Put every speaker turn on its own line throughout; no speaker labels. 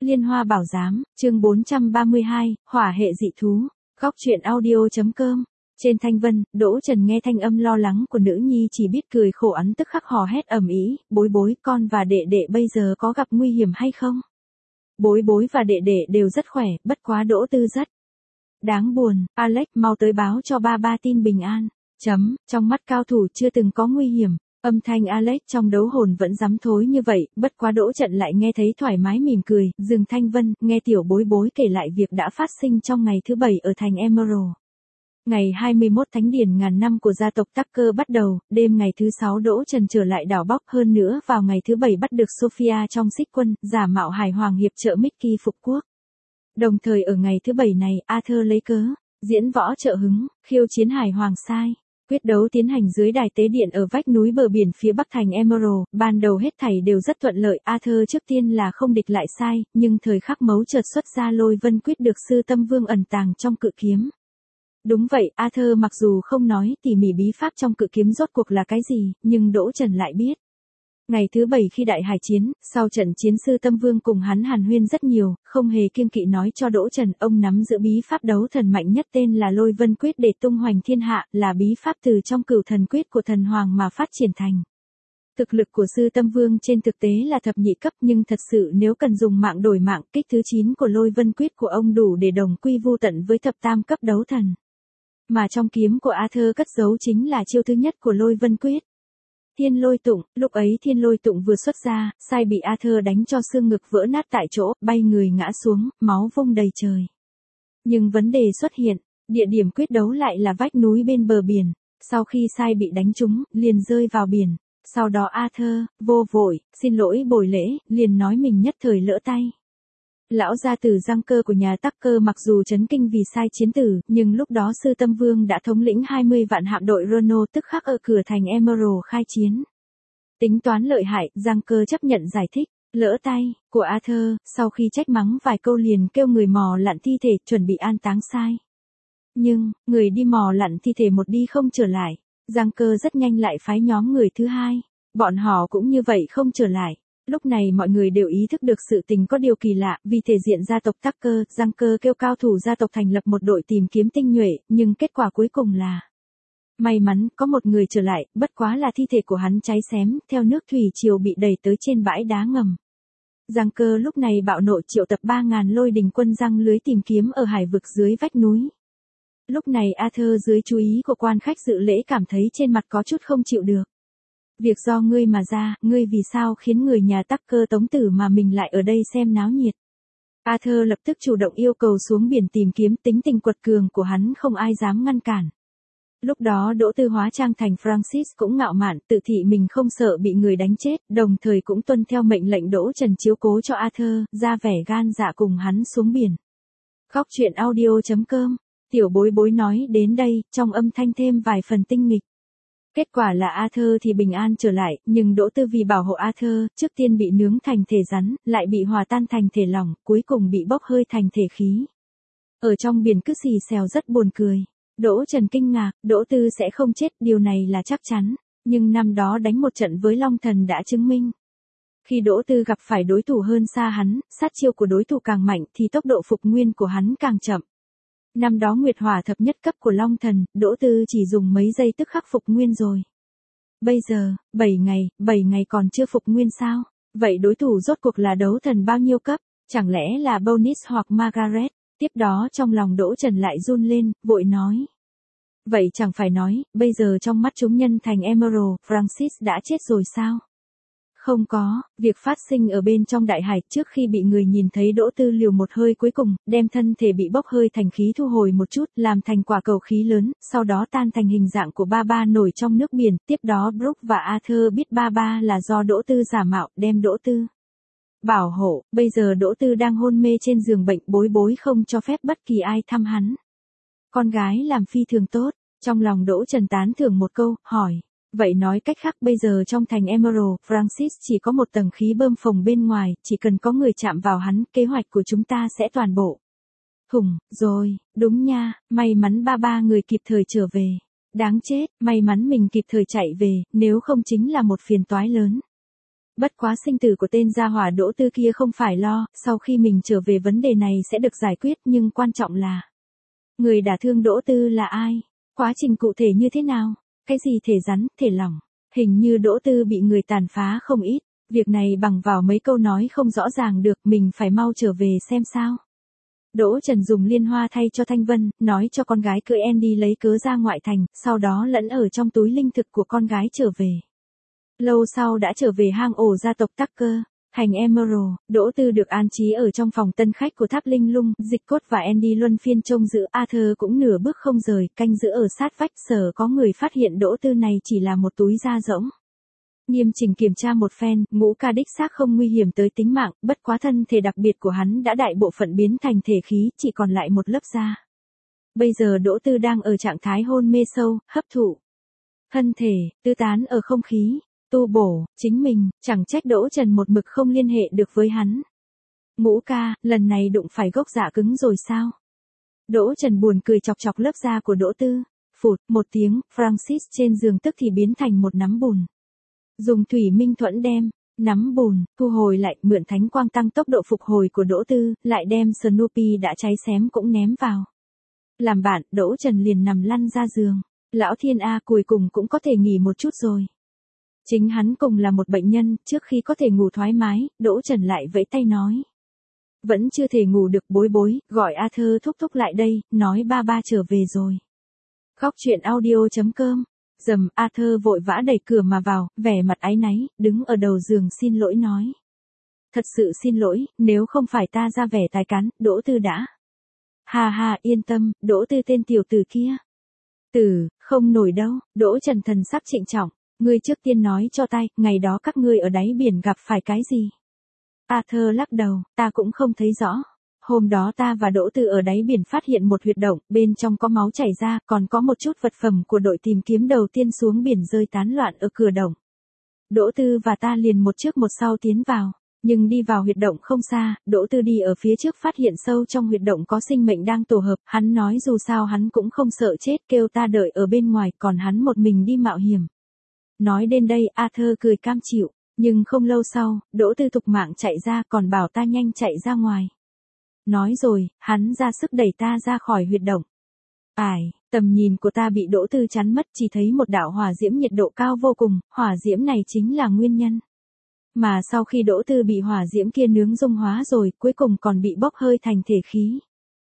Liên Hoa Bảo Giám, chương 432, Hỏa hệ dị thú. Góc truyện audio.com. Trên thanh vân, Đỗ Trần nghe thanh âm lo lắng của nữ nhi chỉ biết cười khổ, ắn tức khắc hò hét ầm ĩ, bối bối, con và đệ đệ bây giờ có gặp nguy hiểm hay không? Bối bối và đệ đệ đều rất khỏe, bất quá Đỗ Tư rất đáng buồn. Alex, mau tới báo cho ba ba tin bình an. Trong mắt cao thủ chưa từng có nguy hiểm. Âm thanh Alex trong đấu hồn vẫn dám thối như vậy, bất quá Đỗ Trận lại nghe thấy thoải mái mỉm cười, dừng thanh vân, nghe tiểu bối bối kể lại việc đã phát sinh trong ngày thứ 7 ở thành Emerald. Ngày 21 thánh điển ngàn năm của gia tộc Tucker bắt đầu, đêm ngày thứ 6 Đỗ Trần trở lại đảo Bóc, hơn nữa vào ngày thứ 7 bắt được Sophia trong xích quân, giả mạo hải hoàng hiệp trợ Mickey phục quốc. Đồng thời ở ngày thứ 7 này, Arthur lấy cớ diễn võ trợ hứng, khiêu chiến hải hoàng sai. Quyết đấu tiến hành dưới đài tế điện ở vách núi bờ biển phía bắc thành Emerald, ban đầu hết thảy đều rất thuận lợi, Arthur trước tiên là không địch lại sai, nhưng thời khắc mấu chợt xuất ra Lôi Vân Quyết được sư tâm vương ẩn tàng trong cự kiếm. Đúng vậy, Arthur mặc dù không nói tỉ mỉ bí pháp trong cự kiếm rốt cuộc là cái gì, nhưng Đỗ Trần lại biết. Ngày thứ 7 khi đại hải chiến, sau trận chiến sư tâm vương cùng hắn hàn huyên rất nhiều, không hề kiêng kỵ nói cho Đỗ Trần ông nắm giữ bí pháp đấu thần mạnh nhất tên là Lôi Vân Quyết để tung hoành thiên hạ, là bí pháp từ trong Cửu Thần Quyết của thần hoàng mà phát triển thành. Thực lực của sư tâm vương trên thực tế là thập nhị cấp, nhưng thật sự nếu cần dùng mạng đổi mạng, kích thứ 9 của Lôi Vân Quyết của ông đủ để đồng quy vu tận với thập tam cấp đấu thần. Mà trong kiếm của Arthur cất giấu chính là chiêu thứ nhất của Lôi Vân Quyết. Thiên Lôi Tụng, lúc ấy Thiên Lôi Tụng vừa xuất ra, sai bị Arthur đánh cho xương ngực vỡ nát tại chỗ, bay người ngã xuống, máu vung đầy trời. Nhưng vấn đề xuất hiện, địa điểm quyết đấu lại là vách núi bên bờ biển, sau khi sai bị đánh trúng, liền rơi vào biển. Sau đó Arthur, vô vội, xin lỗi bồi lễ, liền nói mình nhất thời lỡ tay. Lão gia tử Giang Cơ của nhà Tucker mặc dù chấn kinh vì sai chiến tử, nhưng lúc đó sư tâm vương đã thống lĩnh 20 vạn hạm đội Rono tức khắc ở cửa thành Emerald khai chiến. Tính toán lợi hại, Giang Cơ chấp nhận giải thích, lỡ tay, của Arthur, sau khi trách mắng vài câu liền kêu người mò lặn thi thể chuẩn bị an táng sai. Nhưng, người đi mò lặn thi thể một đi không trở lại, Giang Cơ rất nhanh lại phái nhóm người thứ hai, bọn họ cũng như vậy không trở lại. Lúc này mọi người đều ý thức được sự tình có điều kỳ lạ, vì thể diện gia tộc Tucker, Giang Cơ kêu cao thủ gia tộc thành lập một đội tìm kiếm tinh nhuệ, nhưng kết quả cuối cùng là may mắn có một người trở lại, bất quá là thi thể của hắn cháy xém, theo nước thủy triều bị đẩy tới trên bãi đá ngầm. Giang Cơ lúc này bạo nộ triệu tập 3.000 lôi đình quân giăng lưới tìm kiếm ở hải vực dưới vách núi. Lúc này Arthur dưới chú ý của quan khách dự lễ cảm thấy trên mặt có chút không chịu được. Việc do ngươi mà ra, ngươi vì sao khiến người nhà Tucker tống tử mà mình lại ở đây xem náo nhiệt. Arthur lập tức chủ động yêu cầu xuống biển tìm kiếm, tính tình quật cường của hắn không ai dám ngăn cản. Lúc đó Đỗ Tư hóa trang thành Francis cũng ngạo mạn, tự thị mình không sợ bị người đánh chết, đồng thời cũng tuân theo mệnh lệnh Đỗ Trần chiếu cố cho Arthur, ra vẻ gan dạ cùng hắn xuống biển. Góc truyện audio.com, tiểu bối bối nói đến đây, trong âm thanh thêm vài phần tinh nghịch. Kết quả là Arthur thì bình an trở lại, nhưng Đỗ Tư vì bảo hộ Arthur, trước tiên bị nướng thành thể rắn, lại bị hòa tan thành thể lỏng, cuối cùng bị bốc hơi thành thể khí. Ở trong biển cứ xì xèo rất buồn cười. Đỗ Trần kinh ngạc, Đỗ Tư sẽ không chết, điều này là chắc chắn. Nhưng năm đó đánh một trận với Long Thần đã chứng minh. Khi Đỗ Tư gặp phải đối thủ hơn xa hắn, sát chiêu của đối thủ càng mạnh thì tốc độ phục nguyên của hắn càng chậm. Năm đó Nguyệt Hỏa thập nhất cấp của Long Thần, Đỗ Tư chỉ dùng mấy giây tức khắc phục nguyên rồi. Bây giờ, 7 ngày còn chưa phục nguyên sao? Vậy đối thủ rốt cuộc là đấu thần bao nhiêu cấp? Chẳng lẽ là Bonus hoặc Margaret? Tiếp đó trong lòng Đỗ Trần lại run lên, vội nói. Vậy chẳng phải nói, bây giờ trong mắt chúng nhân thành Emerald, Francis đã chết rồi sao? Không có, việc phát sinh ở bên trong đại hải trước khi bị người nhìn thấy Đỗ Tư liều một hơi cuối cùng, đem thân thể bị bốc hơi thành khí thu hồi một chút, làm thành quả cầu khí lớn, sau đó tan thành hình dạng của ba ba nổi trong nước biển, tiếp đó Brooke và Arthur biết ba ba là do Đỗ Tư giả mạo, đem Đỗ Tư bảo hộ, bây giờ Đỗ Tư đang hôn mê trên giường bệnh, bối bối không cho phép bất kỳ ai thăm hắn. Con gái làm phi thường tốt, trong lòng Đỗ Trần tán thưởng một câu, hỏi. Vậy nói cách khác bây giờ trong thành Emerald, Francis chỉ có một tầng khí bơm phồng bên ngoài, chỉ cần có người chạm vào hắn, kế hoạch của chúng ta sẽ toàn bộ thủng, rồi, đúng nha, may mắn ba người kịp thời trở về. Đáng chết, may mắn mình kịp thời chạy về, nếu không chính là một phiền toái lớn. Bất quá sinh tử của tên gia hỏa Đỗ Tư kia không phải lo, sau khi mình trở về vấn đề này sẽ được giải quyết, nhưng quan trọng là người đả thương Đỗ Tư là ai? Quá trình cụ thể như thế nào? Cái gì thể rắn, thể lỏng? Hình như Đỗ Tư bị người tàn phá không ít. Việc này bằng vào mấy câu nói không rõ ràng được, mình phải mau trở về xem sao. Đỗ Trần dùng liên hoa thay cho Thanh Vân, nói cho con gái cưỡi Andy lấy cớ ra ngoại thành, sau đó lẫn ở trong túi linh thực của con gái trở về. Lâu sau đã trở về hang ổ gia tộc Tucker, thành Emerald, Đỗ Tư được an trí ở trong phòng tân khách của Tháp Linh Lung, Dịch Cốt và Andy luân phiên trông giữ, Arthur cũng nửa bước không rời, canh giữ ở sát vách, sợ có người phát hiện Đỗ Tư này chỉ là một túi da rỗng. Nghiêm chỉnh kiểm tra một phen, Ngũ Ca đích xác không nguy hiểm tới tính mạng, bất quá thân thể đặc biệt của hắn đã đại bộ phận biến thành thể khí, chỉ còn lại một lớp da. Bây giờ Đỗ Tư đang ở trạng thái hôn mê sâu, hấp thụ thân thể, tư tán ở không khí, tu bổ, chính mình, chẳng trách Đỗ Trần một mực không liên hệ được với hắn. Ngũ Ca, lần này đụng phải gốc dạ cứng rồi sao? Đỗ Trần buồn cười chọc chọc lớp da của Đỗ Tư. Phụt, một tiếng, Francis trên giường tức thì biến thành một nắm bùn. Dùng thủy minh thuẫn đem nắm bùn thu hồi lại, mượn thánh quang tăng tốc độ phục hồi của Đỗ Tư, lại đem Snoopy đã cháy xém cũng ném vào. Làm bạn, Đỗ Trần liền nằm lăn ra giường. Lão Thiên A, cuối cùng cũng có thể nghỉ một chút rồi. Chính hắn cùng là một bệnh nhân, trước khi có thể ngủ thoải mái, Đỗ Trần lại vẫy tay nói. Vẫn chưa thể ngủ được, Bối Bối, gọi Arthur thúc thúc lại đây, nói ba ba trở về rồi. Góc truyện audio.com. Dầm, Arthur vội vã đẩy cửa mà vào, vẻ mặt áy náy, đứng ở đầu giường xin lỗi nói. Thật sự xin lỗi, nếu không phải ta ra vẻ tài cán, Đỗ Tư đã. Hà hà, yên tâm, Đỗ Tư tên tiểu tử kia. Không nổi đâu, Đỗ Trần thần sắc trịnh trọng. Ngươi trước tiên nói cho tai, ngày đó các ngươi ở đáy biển gặp phải cái gì? Arthur lắc đầu, ta cũng không thấy rõ. Hôm đó ta và Đỗ Tư ở đáy biển phát hiện một huyệt động, bên trong có máu chảy ra, còn có một chút vật phẩm của đội tìm kiếm đầu tiên xuống biển rơi tán loạn ở cửa động. Đỗ Tư và ta liền một trước một sau tiến vào, nhưng đi vào huyệt động không xa, Đỗ Tư đi ở phía trước phát hiện sâu trong huyệt động có sinh mệnh đang tổ hợp, hắn nói dù sao hắn cũng không sợ chết, kêu ta đợi ở bên ngoài, còn hắn một mình đi mạo hiểm. Nói đến đây, Arthur cười cam chịu, nhưng không lâu sau, Đỗ Tư tục mạng chạy ra, còn bảo ta nhanh chạy ra ngoài. Nói rồi, hắn ra sức đẩy ta ra khỏi huyệt động. Tầm nhìn của ta bị Đỗ Tư chắn mất, chỉ thấy một đạo hỏa diễm nhiệt độ cao vô cùng, hỏa diễm này chính là nguyên nhân. Mà sau khi Đỗ Tư bị hỏa diễm kia nướng dung hóa rồi, cuối cùng còn bị bốc hơi thành thể khí.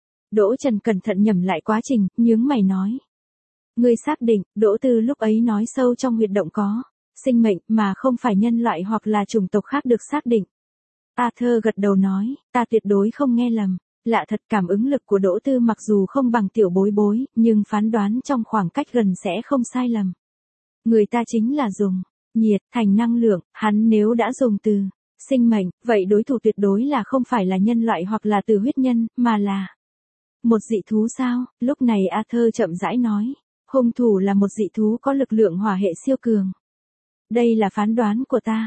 Đỗ Trần cẩn thận nhẩm lại quá trình, nhướng mày nói. Ngươi xác định, Đỗ Tư lúc ấy nói sâu trong huyệt động có sinh mệnh, mà không phải nhân loại hoặc là chủng tộc khác được xác định. Arthur gật đầu nói, ta tuyệt đối không nghe lầm. Lạ thật, cảm ứng lực của Đỗ Tư mặc dù không bằng tiểu Bối Bối, nhưng phán đoán trong khoảng cách gần sẽ không sai lầm. Người ta chính là dùng nhiệt thành năng lượng, hắn nếu đã dùng từ sinh mệnh, vậy đối thủ tuyệt đối là không phải là nhân loại hoặc là từ huyết nhân, mà là một dị thú sao? Lúc này Arthur chậm rãi nói, hung thủ là một dị thú có lực lượng hỏa hệ siêu cường. Đây là phán đoán của ta.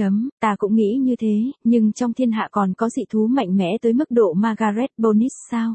Ta cũng nghĩ như thế, nhưng trong thiên hạ còn có dị thú mạnh mẽ tới mức độ Margaret Bonis sao?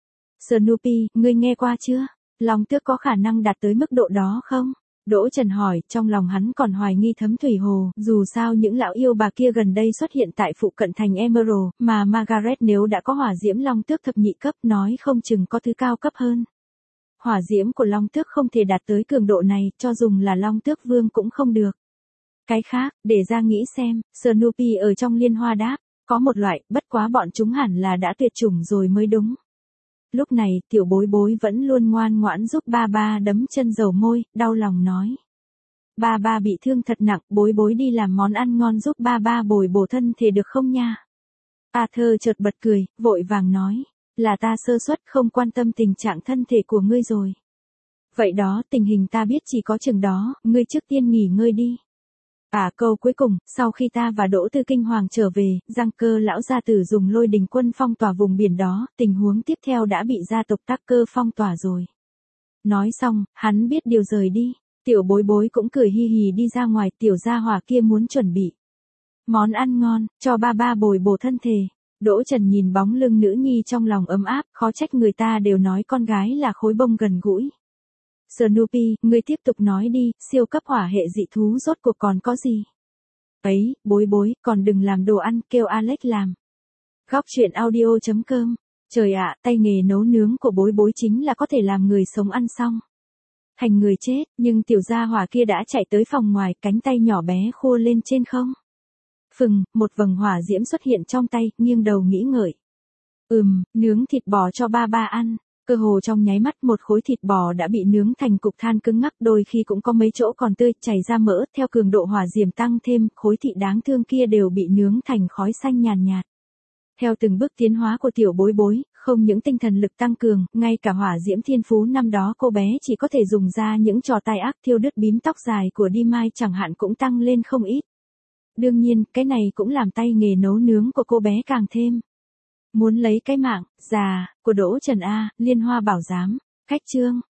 Snoopy, ngươi nghe qua chưa? Long tước có khả năng đạt tới mức độ đó không? Đỗ Trần hỏi, trong lòng hắn còn hoài nghi Thấm Thủy Hồ, dù sao những lão yêu bà kia gần đây xuất hiện tại phụ cận thành Emerald, mà Margaret nếu đã có hỏa diễm Long tước thập nhị cấp, nói không chừng có thứ cao cấp hơn. Hỏa diễm của Long tước không thể đạt tới cường độ này, cho dùng là Long tước vương cũng không được. Cái khác, để ra nghĩ xem, Snoopy ở trong liên hoa đáp, có một loại, bất quá bọn chúng hẳn là đã tuyệt chủng rồi mới đúng. Lúc này, tiểu Bối Bối vẫn luôn ngoan ngoãn giúp ba ba đấm chân dầu môi, đau lòng nói. Ba ba bị thương thật nặng, Bối Bối đi làm món ăn ngon giúp ba ba bồi bổ thân thể được không nha? Arthur chợt bật cười, vội vàng nói, là ta sơ suất không quan tâm tình trạng thân thể của ngươi rồi. Vậy đó, tình hình ta biết chỉ có chừng đó, ngươi trước tiên nghỉ ngơi đi. Câu cuối cùng, sau khi ta và Đỗ Tư kinh hoàng trở về, Giang Cơ lão gia tử dùng lôi đình quân phong tỏa vùng biển đó, tình huống tiếp theo đã bị gia tộc Tucker phong tỏa rồi. Nói xong, hắn biết điều rời đi, tiểu Bối Bối cũng cười hi hì đi ra ngoài, tiểu gia hỏa kia muốn chuẩn bị món ăn ngon, cho ba ba bồi bổ thân thể. Đỗ Trần nhìn bóng lưng nữ nhi trong lòng ấm áp, khó trách người ta đều nói con gái là khối bông gần gũi. Snoopy, ngươi tiếp tục nói đi, siêu cấp hỏa hệ dị thú rốt cuộc còn có gì? Ấy, bối bối, còn đừng làm đồ ăn, kêu Alex làm. Góc chuyện audio.com. Trời ạ, tay nghề nấu nướng của bối bối chính là có thể làm người sống ăn xong thành người chết, nhưng tiểu gia hỏa kia đã chạy tới phòng ngoài, cánh tay nhỏ bé khua lên trên không. Phừng, một vầng hỏa diễm xuất hiện trong tay, nghiêng đầu nghĩ ngợi. Nướng thịt bò cho ba ba ăn. Cơ hồ trong nháy mắt một khối thịt bò đã bị nướng thành cục than cứng ngắc, đôi khi cũng có mấy chỗ còn tươi, chảy ra mỡ, theo cường độ hỏa diễm tăng thêm, khối thịt đáng thương kia đều bị nướng thành khói xanh nhàn nhạt. Theo từng bước tiến hóa của tiểu bối bối, không những tinh thần lực tăng cường, ngay cả hỏa diễm thiên phú năm đó cô bé chỉ có thể dùng ra những trò tai ác thiêu đứt bím tóc dài của Đi Mai chẳng hạn cũng tăng lên không ít. Đương nhiên, cái này cũng làm tay nghề nấu nướng của cô bé càng thêm. Muốn lấy cái mạng già của Đỗ Trần A, Liên Hoa Bảo Giám. Khách chương.